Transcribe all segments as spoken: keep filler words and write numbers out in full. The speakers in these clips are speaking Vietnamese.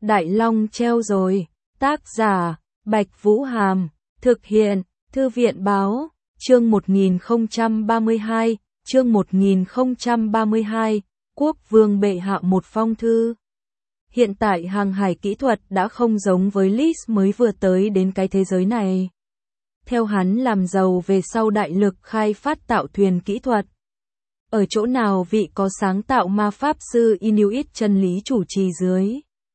Đại Long treo rồi. Tác giả, Bạch Vũ Hàm. Thực hiện, Thư viện Báo. Chương một nghìn không trăm ba mươi hai, chương một nghìn không trăm ba mươi hai, Quốc vương bệ hạ một phong thư. Hiện tại hàng hải kỹ thuật đã không giống với Lis mới vừa tới đến cái thế giới này. Theo hắn làm giàu về sau đại lực khai phát tạo thuyền kỹ thuật. Ở chỗ nào vị có sáng tạo ma pháp sư Inuit chân lý chủ trì dưới.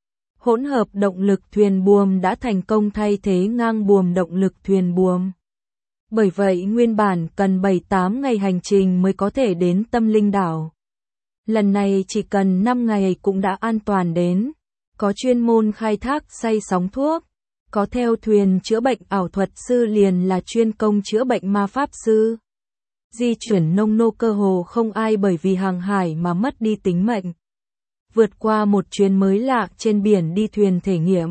Hỗn hợp động lực thuyền buồm đã thành công thay thế ngang buồm động lực thuyền buồm. Bởi vậy nguyên bản cần bảy tám ngày hành trình mới có thể đến Tâm Linh đảo. Lần này chỉ cần năm ngày cũng đã an toàn đến. Có chuyên môn khai thác xay sóng thuốc. Có theo thuyền chữa bệnh ảo thuật sư liền là chuyên công chữa bệnh ma pháp sư. Di chuyển nông nô cơ hồ không ai bởi vì hàng hải mà mất đi tính mệnh. Vượt qua một chuyến mới lạ trên biển đi thuyền thể nghiệm.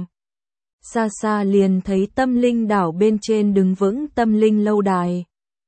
Xa xa liền thấy Tâm Linh đảo bên trên đứng vững Tâm Linh lâu đài.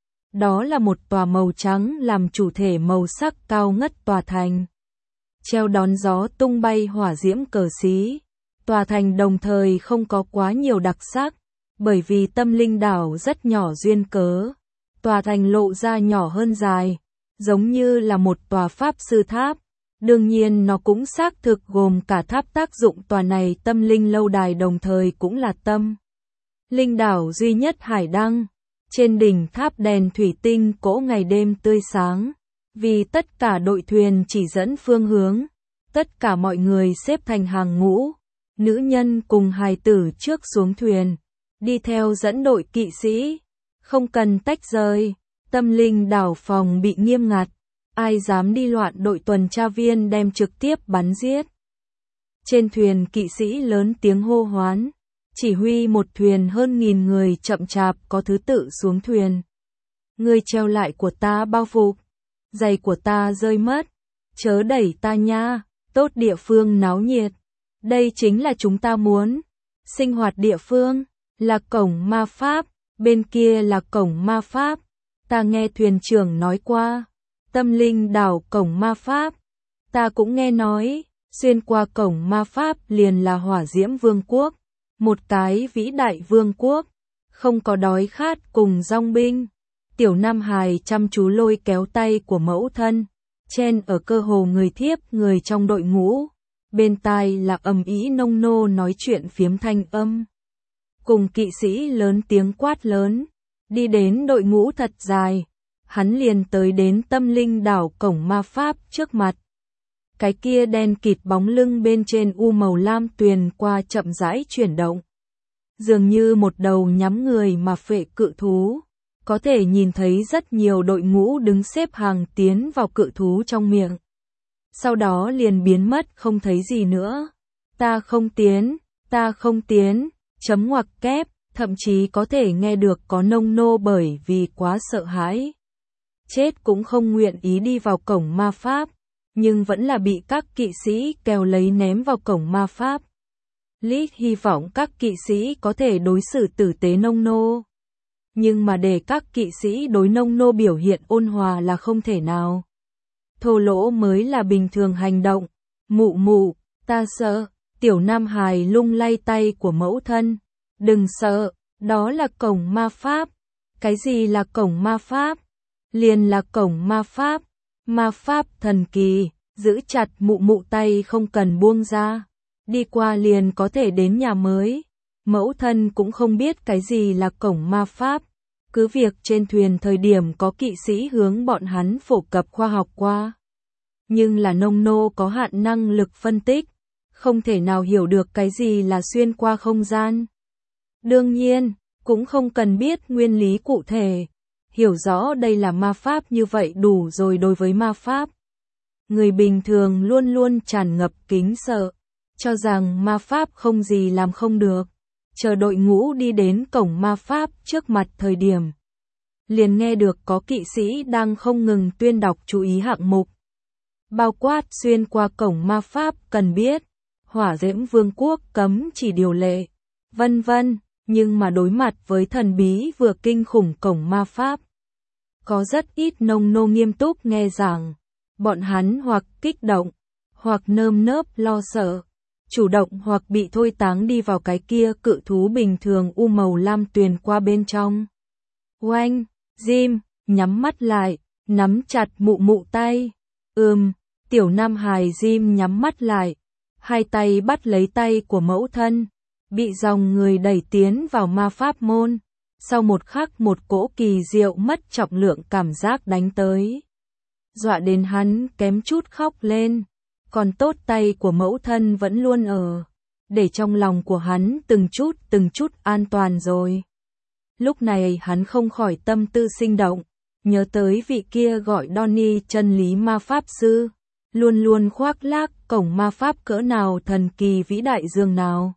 Đó là một tòa màu trắng làm chủ thể màu sắc cao ngất tòa thành. Treo đón gió tung bay hỏa diễm cờ xí. Tòa thành đồng thời không có quá nhiều đặc sắc, bởi vì Tâm Linh đảo rất nhỏ duyên cớ. Tòa thành lộ ra nhỏ hơn dài, giống như là một tòa pháp sư tháp. Đương nhiên nó cũng xác thực gồm cả tháp tác dụng tòa này Tâm Linh lâu đài đồng thời cũng là Tâm Linh đảo duy nhất hải đăng. Trên đỉnh tháp đèn thủy tinh cỗ ngày đêm tươi sáng, vì tất cả đội thuyền chỉ dẫn phương hướng, tất cả mọi người xếp thành hàng ngũ, nữ nhân cùng hài tử trước xuống thuyền, đi theo dẫn đội kỵ sĩ, không cần tách rời. Tâm Linh đảo phòng bị nghiêm ngặt, ai dám đi loạn đội tuần tra viên đem trực tiếp bắn giết. Trên thuyền kỵ sĩ lớn tiếng hô hoán, chỉ huy một thuyền hơn nghìn người chậm chạp có thứ tự xuống thuyền. Người treo lại của ta bao phục, giày của ta rơi mất, chớ đẩy ta nha, tốt địa phương náo nhiệt. Đây chính là chúng ta muốn. Sinh hoạt địa phương, là cổng ma pháp, bên kia là cổng ma pháp. Ta nghe thuyền trưởng nói qua, Tâm Linh đảo cổng ma pháp. Ta cũng nghe nói, xuyên qua cổng ma pháp liền là Hỏa Diễm Vương quốc. Một cái vĩ đại vương quốc, không có đói khát cùng dòng binh. Tiểu Nam Hài chăm chú lôi kéo tay của mẫu thân, chen ở cơ hồ người thiếp người trong đội ngũ. Bên tai là ầm ĩ nông nô nói chuyện phiếm thanh âm. Cùng kỵ sĩ lớn tiếng quát lớn, đi đến đội ngũ thật dài. Hắn liền tới đến Tâm Linh đảo cổng ma pháp trước mặt. Cái kia đen kịt bóng lưng bên trên u màu lam tuyền qua chậm rãi chuyển động. Dường như một đầu nhắm người mà phệ cự thú. Có thể nhìn thấy rất nhiều đội ngũ đứng xếp hàng tiến vào cự thú trong miệng. Sau đó liền biến mất không thấy gì nữa. Ta không tiến, ta không tiến, chấm ngoặc kép, thậm chí có thể nghe được có nông nô bởi vì quá sợ hãi. Chết cũng không nguyện ý đi vào cổng ma pháp. Nhưng vẫn là bị các kỵ sĩ kéo lấy ném vào cổng ma pháp. Lít hy vọng các kỵ sĩ có thể đối xử tử tế nông nô. Nhưng mà để các kỵ sĩ đối nông nô biểu hiện ôn hòa là không thể nào. Thô lỗ mới là bình thường hành động. Mụ mụ, ta sợ. Tiểu Nam Hài lung lay tay của mẫu thân. Đừng sợ, đó là cổng ma pháp. Cái gì là cổng ma pháp? Liền là cổng ma pháp. Ma pháp thần kỳ, giữ chặt mụ mụ tay không cần buông ra. Đi qua liền có thể đến nhà mới. Mẫu thân cũng không biết cái gì là cổng ma pháp. Cứ việc trên thuyền thời điểm có kỵ sĩ hướng bọn hắn phổ cập khoa học qua. Nhưng là nông nô có hạn năng lực phân tích. Không thể nào hiểu được cái gì là xuyên qua không gian. Đương nhiên, cũng không cần biết nguyên lý cụ thể. Hiểu rõ đây là ma pháp như vậy đủ rồi đối với ma pháp. Người bình thường luôn luôn tràn ngập kính sợ, cho rằng ma pháp không gì làm không được. Chờ đội ngũ đi đến cổng ma pháp trước mặt thời điểm. Liền nghe được có kỵ sĩ đang không ngừng tuyên đọc chú ý hạng mục. Bao quát xuyên qua cổng ma pháp cần biết, Hỏa Diễm Vương quốc cấm chỉ điều lệ, vân vân. Nhưng mà đối mặt với thần bí vừa kinh khủng cổng ma pháp. Có rất ít nông nô nghiêm túc nghe giảng, bọn hắn hoặc kích động, hoặc nơm nớp lo sợ, chủ động hoặc bị thôi táng đi vào cái kia cự thú bình thường u màu lam tuyền qua bên trong. Oanh, Jim, nhắm mắt lại, nắm chặt mụ mụ tay. Ừm, tiểu nam hài Jim nhắm mắt lại, hai tay bắt lấy tay của mẫu thân, bị dòng người đẩy tiến vào ma pháp môn. Sau một khắc một cỗ kỳ diệu mất trọng lượng cảm giác đánh tới. Dọa đến hắn kém chút khóc lên, còn tốt tay của mẫu thân vẫn luôn ở, để trong lòng của hắn từng chút từng chút an toàn rồi. Lúc này hắn không khỏi tâm tư sinh động, nhớ tới vị kia gọi Donnie chân lý ma pháp sư, luôn luôn khoác lác cổng ma pháp cỡ nào thần kỳ vĩ đại dường nào.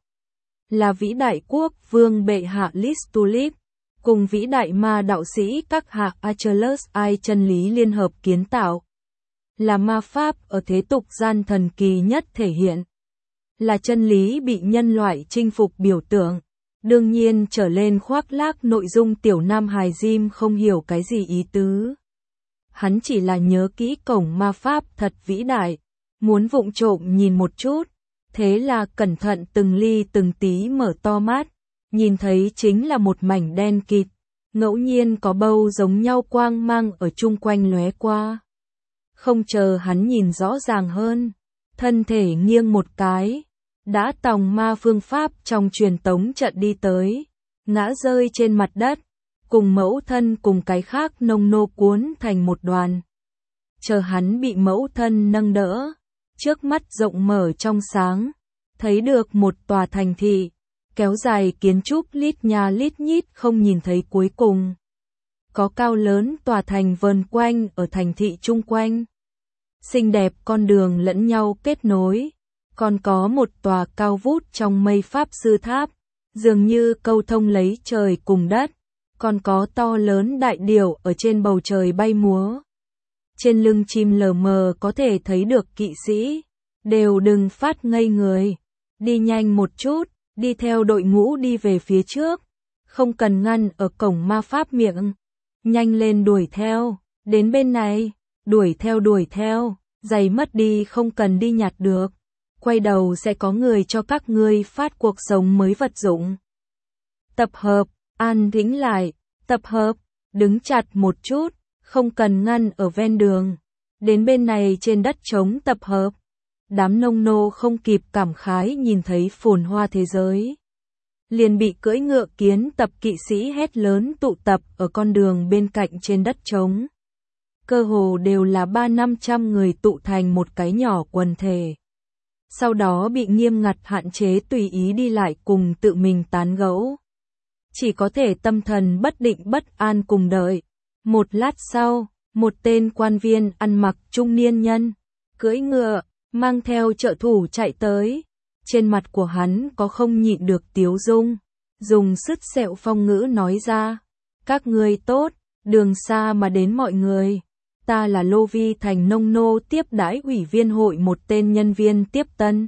Là vĩ đại quốc vương bệ hạ Listulip, cùng vĩ đại ma đạo sĩ các hạ Achilles ai chân lý liên hợp kiến tạo. Là ma pháp ở thế tục gian thần kỳ nhất thể hiện. Là chân lý bị nhân loại chinh phục biểu tượng. Đương nhiên trở lên khoác lác nội dung tiểu nam hài Jim không hiểu cái gì ý tứ. Hắn chỉ là nhớ kỹ cổng ma pháp thật vĩ đại, muốn vụng trộm nhìn một chút, thế là cẩn thận từng ly từng tí mở to mắt, nhìn thấy chính là một mảnh đen kịt, ngẫu nhiên có bâu giống nhau quang mang ở chung quanh lóe qua. Không chờ hắn nhìn rõ ràng hơn, thân thể nghiêng một cái, đã tòng ma phương pháp trong truyền tống trận đi tới, ngã rơi trên mặt đất, cùng mẫu thân cùng cái khác nông nô cuốn thành một đoàn. Chờ hắn bị mẫu thân nâng đỡ, trước mắt rộng mở trong sáng, thấy được một tòa thành thị, kéo dài kiến trúc lít nhà lít nhít không nhìn thấy cuối cùng. Có cao lớn tòa thành vờn quanh ở thành thị chung quanh. Xinh đẹp con đường lẫn nhau kết nối, còn có một tòa cao vút trong mây pháp sư tháp, dường như câu thông lấy trời cùng đất, còn có to lớn đại điểu ở trên bầu trời bay múa. Trên lưng chim lờ mờ có thể thấy được kỵ sĩ, đều đừng phát ngây người, đi nhanh một chút, đi theo đội ngũ đi về phía trước, không cần ngăn ở cổng ma pháp miệng, nhanh lên đuổi theo, đến bên này, đuổi theo đuổi theo, giày mất đi không cần đi nhặt được, quay đầu sẽ có người cho các ngươi phát cuộc sống mới vật dụng. Tập hợp, an tĩnh lại, tập hợp, đứng chặt một chút, không cần ngăn ở ven đường, đến bên này trên đất trống tập hợp. Đám nông nô không kịp cảm khái nhìn thấy phồn hoa thế giới, liền bị cưỡi ngựa kiến tập kỵ sĩ hét lớn tụ tập ở con đường bên cạnh trên đất trống. Cơ hồ đều là ba năm trăm người tụ thành một cái nhỏ quần thể. Sau đó bị nghiêm ngặt hạn chế tùy ý đi lại cùng tự mình tán gẫu. Chỉ có thể tâm thần bất định bất an cùng đợi. Một lát sau, một tên quan viên ăn mặc trung niên nhân, cưỡi ngựa, mang theo trợ thủ chạy tới. Trên mặt của hắn có không nhịn được tiếu dung, dùng sứt sẹo phong ngữ nói ra: các ngươi tốt, đường xa mà đến mọi người. Ta là Lô Vi thành nông nô tiếp đãi ủy viên hội một tên nhân viên tiếp tân.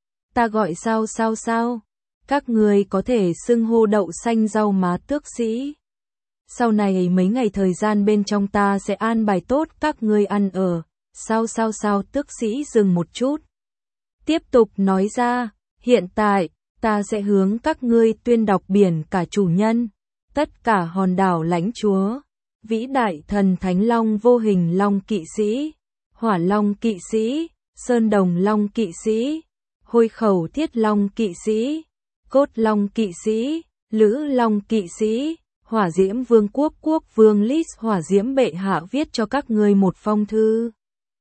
Ta gọi sao sao sao, các người có thể xưng hô đậu xanh rau má tước sĩ. Sau này mấy ngày thời gian bên trong ta sẽ an bài tốt các ngươi ăn ở. Sao sao sao tước sĩ dừng một chút. Tiếp tục nói ra, hiện tại, ta sẽ hướng các ngươi tuyên đọc biển cả chủ nhân, tất cả hòn đảo lãnh chúa, vĩ đại thần thánh long vô hình long kỵ sĩ, hỏa long kỵ sĩ, sơn đồng long kỵ sĩ, hôi khẩu thiết long kỵ sĩ, cốt long kỵ sĩ, lữ long kỵ sĩ, hỏa diễm vương quốc quốc vương Lis hỏa diễm bệ hạ viết cho các ngươi một phong thư.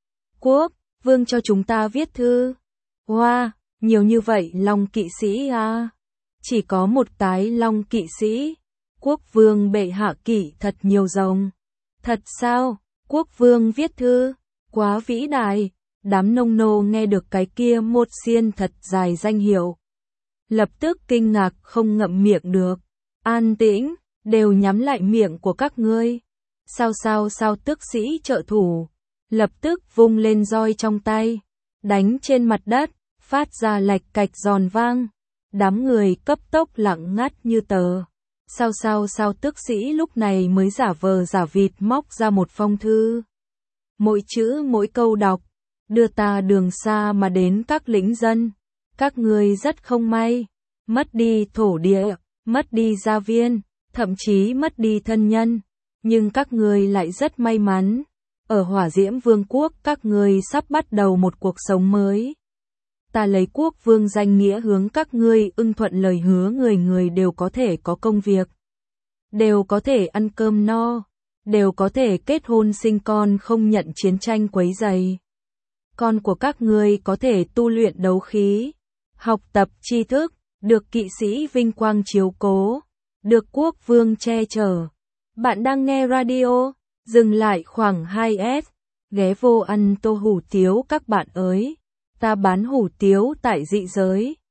Quốc vương cho chúng ta viết thư. Wow, nhiều như vậy long kỵ sĩ à. Chỉ có một cái long kỵ sĩ. Quốc vương bệ hạ kỵ thật nhiều rồng. Thật sao? Quốc vương viết thư. Quá vĩ đại. Đám nông nô nghe được cái kia một xiên thật dài danh hiệu, lập tức kinh ngạc không ngậm miệng được. An tĩnh, đều nhắm lại miệng của các ngươi. Sao sao sao tước sĩ trợ thủ lập tức vung lên roi trong tay, đánh trên mặt đất, phát ra lạch cạch giòn vang. Đám người cấp tốc lặng ngắt như tờ. Sao sao sao tước sĩ lúc này mới giả vờ giả vịt móc ra một phong thư. Mỗi chữ mỗi câu đọc, đưa ta đường xa mà đến các lĩnh dân, Các ngươi rất không may, mất đi thổ địa, mất đi gia viên, thậm chí mất đi thân nhân, nhưng các ngươi lại rất may mắn. Ở Hỏa Diễm Vương quốc các ngươi sắp bắt đầu một cuộc sống mới. Ta lấy quốc vương danh nghĩa hướng các ngươi ưng thuận lời hứa, người người đều có thể có công việc, đều có thể ăn cơm no, đều có thể kết hôn sinh con, không nhận chiến tranh quấy rầy. Con của các ngươi có thể tu luyện đấu khí, học tập tri thức, được kỵ sĩ vinh quang chiếu cố, được quốc vương che chở. Bạn đang nghe radio, dừng lại khoảng hai s, ghé vô ăn tô hủ tiếu các bạn ơi. Ta bán hủ tiếu tại dị giới.